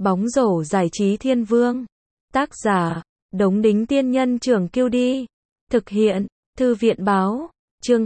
Bóng rổ giải trí thiên vương. Tác giả, Đống Đính Tiên Nhân Trưởng Kiêu Đi. Thực hiện, Thư viện Báo. Chương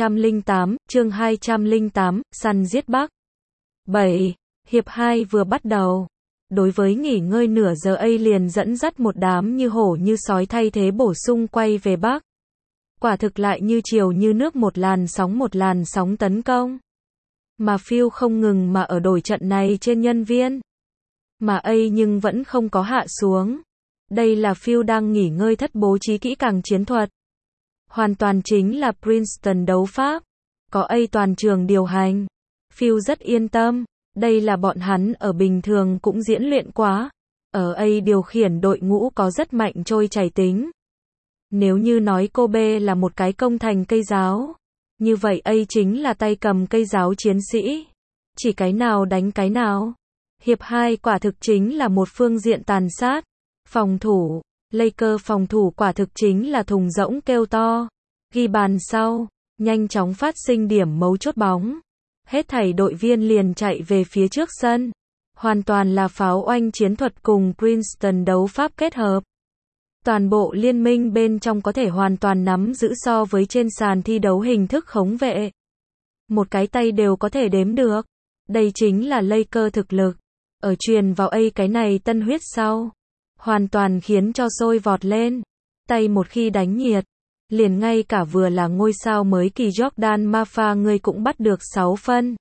208, săn giết Bắc. 7. Hiệp 2 vừa bắt đầu. Đối với nghỉ ngơi nửa giờ A liền dẫn dắt một đám như hổ như sói thay thế bổ sung quay về Bắc. Quả thực lại như chiều như nước, một làn sóng tấn công. Mà Phil không ngừng mà ở đổi trận này trên nhân viên. Mà A nhưng vẫn không có hạ xuống. Đây là Phil đang nghỉ ngơi thất bố trí kỹ càng chiến thuật. Hoàn toàn chính là Princeton đấu pháp. Có A toàn trường điều hành. Phil rất yên tâm. Đây là bọn hắn ở bình thường cũng diễn luyện quá. Ở A điều khiển đội ngũ có rất mạnh trôi chảy tính. Nếu như nói Kobe là một cái công thành cây giáo, như vậy A chính là tay cầm cây giáo chiến sĩ. Chỉ cái nào đánh cái nào. Hiệp 2 quả thực chính là một phương diện tàn sát. Phòng thủ, Lakers phòng thủ quả thực chính là thùng rỗng kêu to. Ghi bàn sau, nhanh chóng phát sinh điểm mấu chốt bóng. Hết thảy đội viên liền chạy về phía trước sân. Hoàn toàn là pháo oanh chiến thuật cùng Princeton đấu pháp kết hợp. Toàn bộ liên minh bên trong có thể hoàn toàn nắm giữ so với trên sàn thi đấu hình thức khống vệ. Một cái tay đều có thể đếm được. Đây chính là Lakers thực lực. Ở truyền vào A cái này tân huyết sau. Hoàn toàn khiến cho sôi vọt lên. Tay một khi đánh nhiệt. Liền ngay cả vừa là ngôi sao mới kỳ Jordan Mafa người cũng bắt được 6 phân.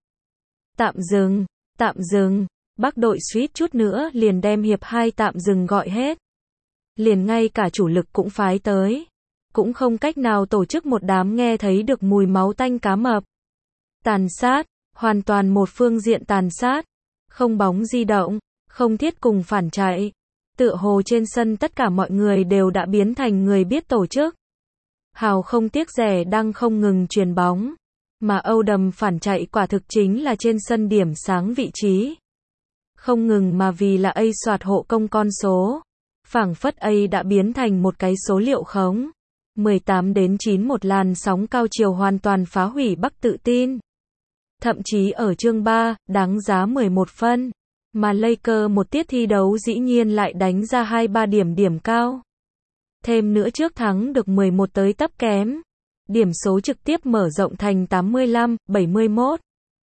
Tạm dừng. Bắc đội suýt chút nữa liền đem hiệp 2 tạm dừng gọi hết. Liền ngay cả chủ lực cũng phái tới. Cũng không cách nào tổ chức một đám nghe thấy được mùi máu tanh cá mập. Tàn sát, hoàn toàn một phương diện tàn sát. Không bóng di động, không thiết cùng phản chạy. Tựa hồ trên sân tất cả mọi người đều đã biến thành người biết tổ chức. Hào không tiếc rẻ đang không ngừng truyền bóng. Mà Âu đầm phản chạy quả thực chính là trên sân điểm sáng vị trí. Không ngừng mà vì là A soạt hộ công con số. Phảng phất A đã biến thành một cái số liệu khống. 18-9 một làn sóng cao chiều hoàn toàn phá hủy Bắc tự tin. Thậm chí ở chương 3, đáng giá 11 phân. Mà Lakers một tiết thi đấu dĩ nhiên lại đánh ra 2-3 điểm cao. Thêm nữa trước thắng được 11 tới tấp kém. Điểm số trực tiếp mở rộng thành 85-71.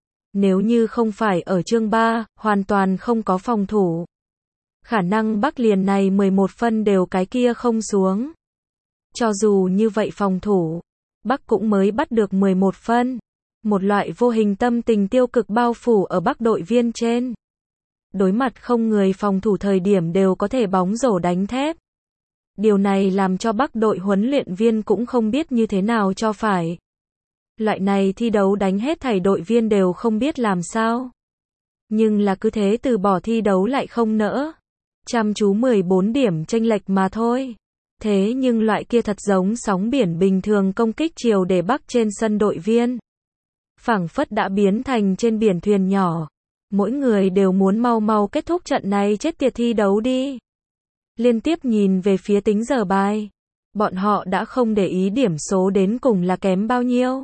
Nếu như không phải ở chương 3, hoàn toàn không có phòng thủ. Khả năng Bắc liền này 11 phân đều cái kia không xuống. Cho dù như vậy phòng thủ, Bắc cũng mới bắt được 11 phân. Một loại vô hình tâm tình tiêu cực bao phủ ở Bắc đội viên trên. Đối mặt không người phòng thủ thời điểm đều có thể bóng rổ đánh thép. Điều này làm cho Bắc đội huấn luyện viên cũng không biết như thế nào cho phải. Loại này thi đấu đánh hết thảy đội viên đều không biết làm sao. Nhưng là cứ thế từ bỏ thi đấu lại không nỡ. Chăm chú 14 điểm chênh lệch mà thôi. Thế nhưng loại kia thật giống sóng biển bình thường công kích chiều để Bắc trên sân đội viên. Phảng phất đã biến thành trên biển thuyền nhỏ. Mỗi người đều muốn mau mau kết thúc trận này chết tiệt thi đấu đi. Liên tiếp nhìn về phía tính giờ bài. Bọn họ đã không để ý điểm số đến cùng là kém bao nhiêu.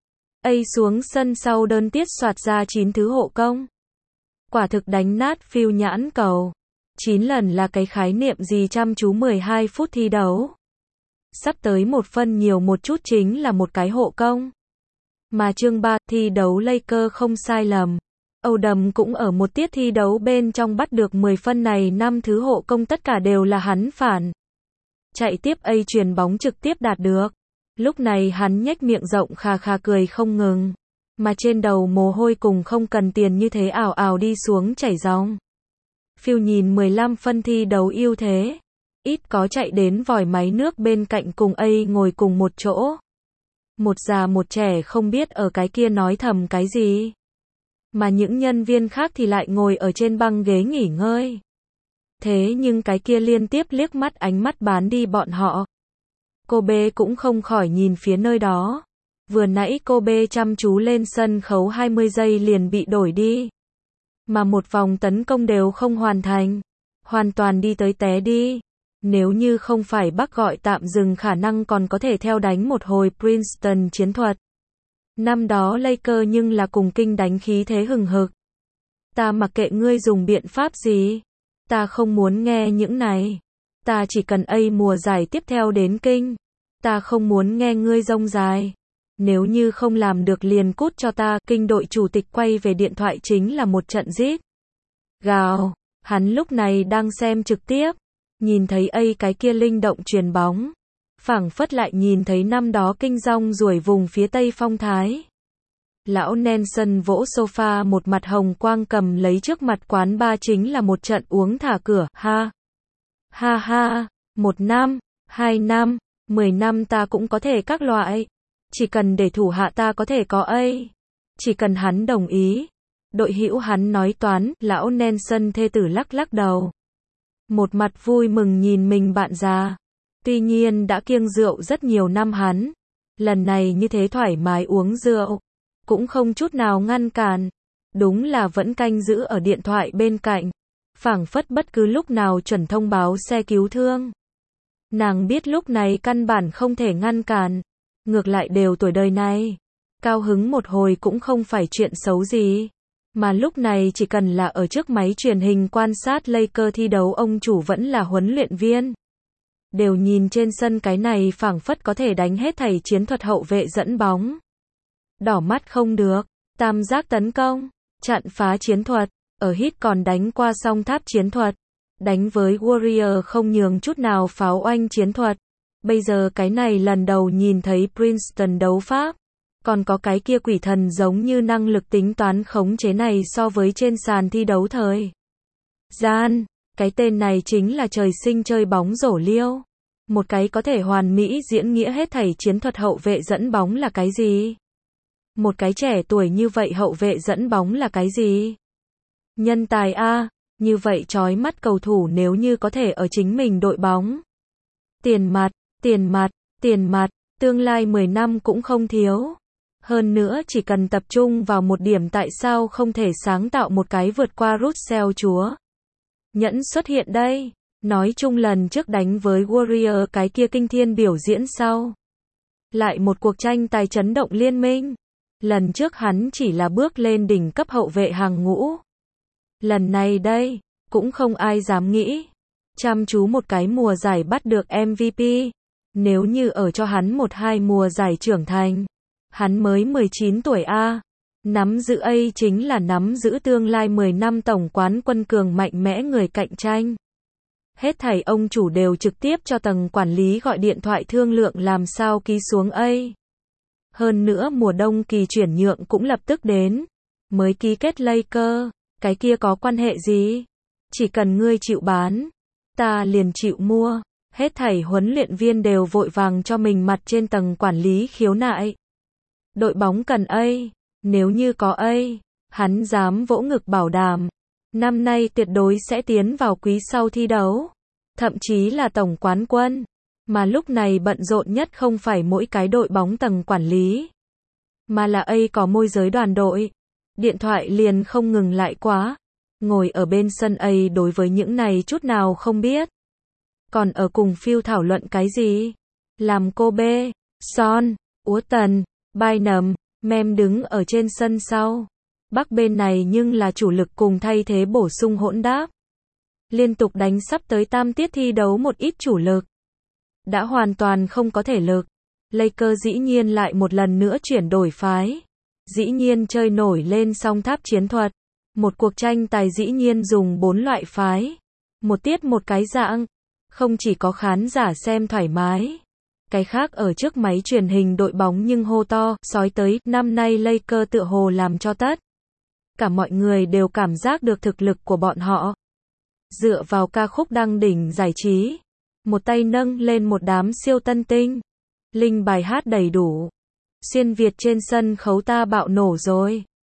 A xuống sân sau đơn tiết soạt ra 9 thứ hộ công. Quả thực đánh nát Phil nhãn cầu. 9 lần là cái khái niệm gì chăm chú 12 phút thi đấu. Sắp tới một phân nhiều một chút chính là một cái hộ công. Mà chương 3 thi đấu Lakers không sai lầm. Âu đầm cũng ở một tiết thi đấu bên trong bắt được 10 phân này 5 thứ hộ công tất cả đều là hắn phản. Chạy tiếp A truyền bóng trực tiếp đạt được. Lúc này hắn nhếch miệng rộng khà khà cười không ngừng. Mà trên đầu mồ hôi cùng không cần tiền như thế ảo ảo đi xuống chảy ròng. Phil nhìn 15 phân thi đấu ưu thế. Ít có chạy đến vòi máy nước bên cạnh cùng A ngồi cùng một chỗ. Một già một trẻ không biết ở cái kia nói thầm cái gì. Mà những nhân viên khác thì lại ngồi ở trên băng ghế nghỉ ngơi. Thế nhưng cái kia liên tiếp liếc mắt ánh mắt bán đi bọn họ. Kobe cũng không khỏi nhìn phía nơi đó. Vừa nãy Kobe chăm chú lên sân khấu 20 giây liền bị đổi đi. Mà một vòng tấn công đều không hoàn thành. Hoàn toàn đi tới té đi. Nếu như không phải Bắc gọi tạm dừng khả năng còn có thể theo đánh một hồi Princeton chiến thuật. Năm đó Lakers nhưng là cùng kinh đánh khí thế hừng hực. Ta mặc kệ ngươi dùng biện pháp gì. Ta không muốn nghe những này. Ta chỉ cần mùa giải tiếp theo đến kinh. Ta không muốn nghe ngươi rông dài. Nếu như không làm được liền cút cho ta. Kinh đội chủ tịch quay về điện thoại chính là một trận rít gào. Hắn lúc này đang xem trực tiếp. Nhìn thấy cái kia linh động chuyền bóng. Phảng phất lại nhìn thấy năm đó kinh rong ruổi vùng phía tây phong thái. Lão Nelson vỗ sofa một mặt hồng quang cầm lấy trước mặt quán ba chính là một trận uống thả cửa. Ha. Ha ha. 1 năm, 2 năm, 10 năm ta cũng có thể các loại. Chỉ cần để thủ hạ ta có thể có chỉ cần hắn đồng ý. Đội hữu hắn nói toán. Lão Nelson thê tử lắc lắc đầu. Một mặt vui mừng nhìn mình bạn già. Tuy nhiên đã kiêng rượu rất nhiều năm hắn. Lần này như thế thoải mái uống rượu. Cũng không chút nào ngăn cản. Đúng là vẫn canh giữ ở điện thoại bên cạnh. Phảng phất bất cứ lúc nào chuẩn thông báo xe cứu thương. Nàng biết lúc này căn bản không thể ngăn cản. Ngược lại đều tuổi đời này. Cao hứng một hồi cũng không phải chuyện xấu gì. Mà lúc này chỉ cần là ở trước máy truyền hình quan sát Lakers thi đấu ông chủ vẫn là huấn luyện viên. Đều nhìn trên sân cái này phảng phất có thể đánh hết thảy chiến thuật hậu vệ dẫn bóng. Đỏ mắt không được. Tam giác tấn công. Chặn phá chiến thuật. Ở hit còn đánh qua song tháp chiến thuật. Đánh với Warrior không nhường chút nào pháo oanh chiến thuật. Bây giờ cái này lần đầu nhìn thấy Princeton đấu pháp. Còn có cái kia quỷ thần giống như năng lực tính toán khống chế này so với trên sàn thi đấu thời gian. Cái tên này chính là trời sinh chơi bóng rổ liêu. Một cái có thể hoàn mỹ diễn nghĩa hết thảy chiến thuật hậu vệ dẫn bóng là cái gì? Một cái trẻ tuổi như vậy hậu vệ dẫn bóng là cái gì? Nhân tài a, như vậy chói mắt cầu thủ nếu như có thể ở chính mình đội bóng. Tiền mặt, tiền mặt, tiền mặt, tương lai 10 năm cũng không thiếu. Hơn nữa chỉ cần tập trung vào một điểm tại sao không thể sáng tạo một cái vượt qua Russell chúa. Nhẫn xuất hiện đây. Nói chung lần trước đánh với Warrior cái kia kinh thiên biểu diễn sau. Lại một cuộc tranh tài chấn động liên minh. Lần trước hắn chỉ là bước lên đỉnh cấp hậu vệ hàng ngũ. Lần này đây, cũng không ai dám nghĩ. Chăm chú một cái mùa giải bắt được MVP. Nếu như ở cho hắn 1-2 mùa giải trưởng thành. Hắn mới 19 tuổi a. Nắm giữ chính là nắm giữ tương lai 10 năm tổng quán quân cường mạnh mẽ người cạnh tranh. Hết thảy ông chủ đều trực tiếp cho tầng quản lý gọi điện thoại thương lượng làm sao ký xuống Hơn nữa mùa đông kỳ chuyển nhượng cũng lập tức đến. Mới ký kết Lakers, cái kia có quan hệ gì? Chỉ cần ngươi chịu bán, ta liền chịu mua. Hết thảy huấn luyện viên đều vội vàng cho mình mặt trên tầng quản lý khiếu nại. Đội bóng cần nếu như có hắn dám vỗ ngực bảo đảm. Năm nay tuyệt đối sẽ tiến vào quý sau thi đấu. Thậm chí là tổng quán quân. Mà lúc này bận rộn nhất không phải mỗi cái đội bóng tầng quản lý. Mà là có môi giới đoàn đội. Điện thoại liền không ngừng lại quá. Ngồi ở bên sân đối với những này chút nào không biết. Còn ở cùng Phil thảo luận cái gì? Làm Kobe, Son, Uton, Bynum, Mem đứng ở trên sân sau. Bắc bên này nhưng là chủ lực cùng thay thế bổ sung hỗn đáp. Liên tục đánh sắp tới tam tiết thi đấu một ít chủ lực. Đã hoàn toàn không có thể lực. Lakers dĩ nhiên lại một lần nữa chuyển đổi phái. Dĩ nhiên chơi nổi lên song tháp chiến thuật. Một cuộc tranh tài dĩ nhiên dùng 4 loại phái. Một tiết một cái dạng. Không chỉ có khán giả xem thoải mái. Cái khác ở trước máy truyền hình đội bóng nhưng hô to, sói tới, năm nay Lakers tựa hồ làm cho tất. Cả mọi người đều cảm giác được thực lực của bọn họ. Dựa vào ca khúc đăng đỉnh giải trí. Một tay nâng lên một đám siêu tân tinh. Linh bài hát đầy đủ. Xuyên Việt trên sân khấu ta bạo nổ rồi.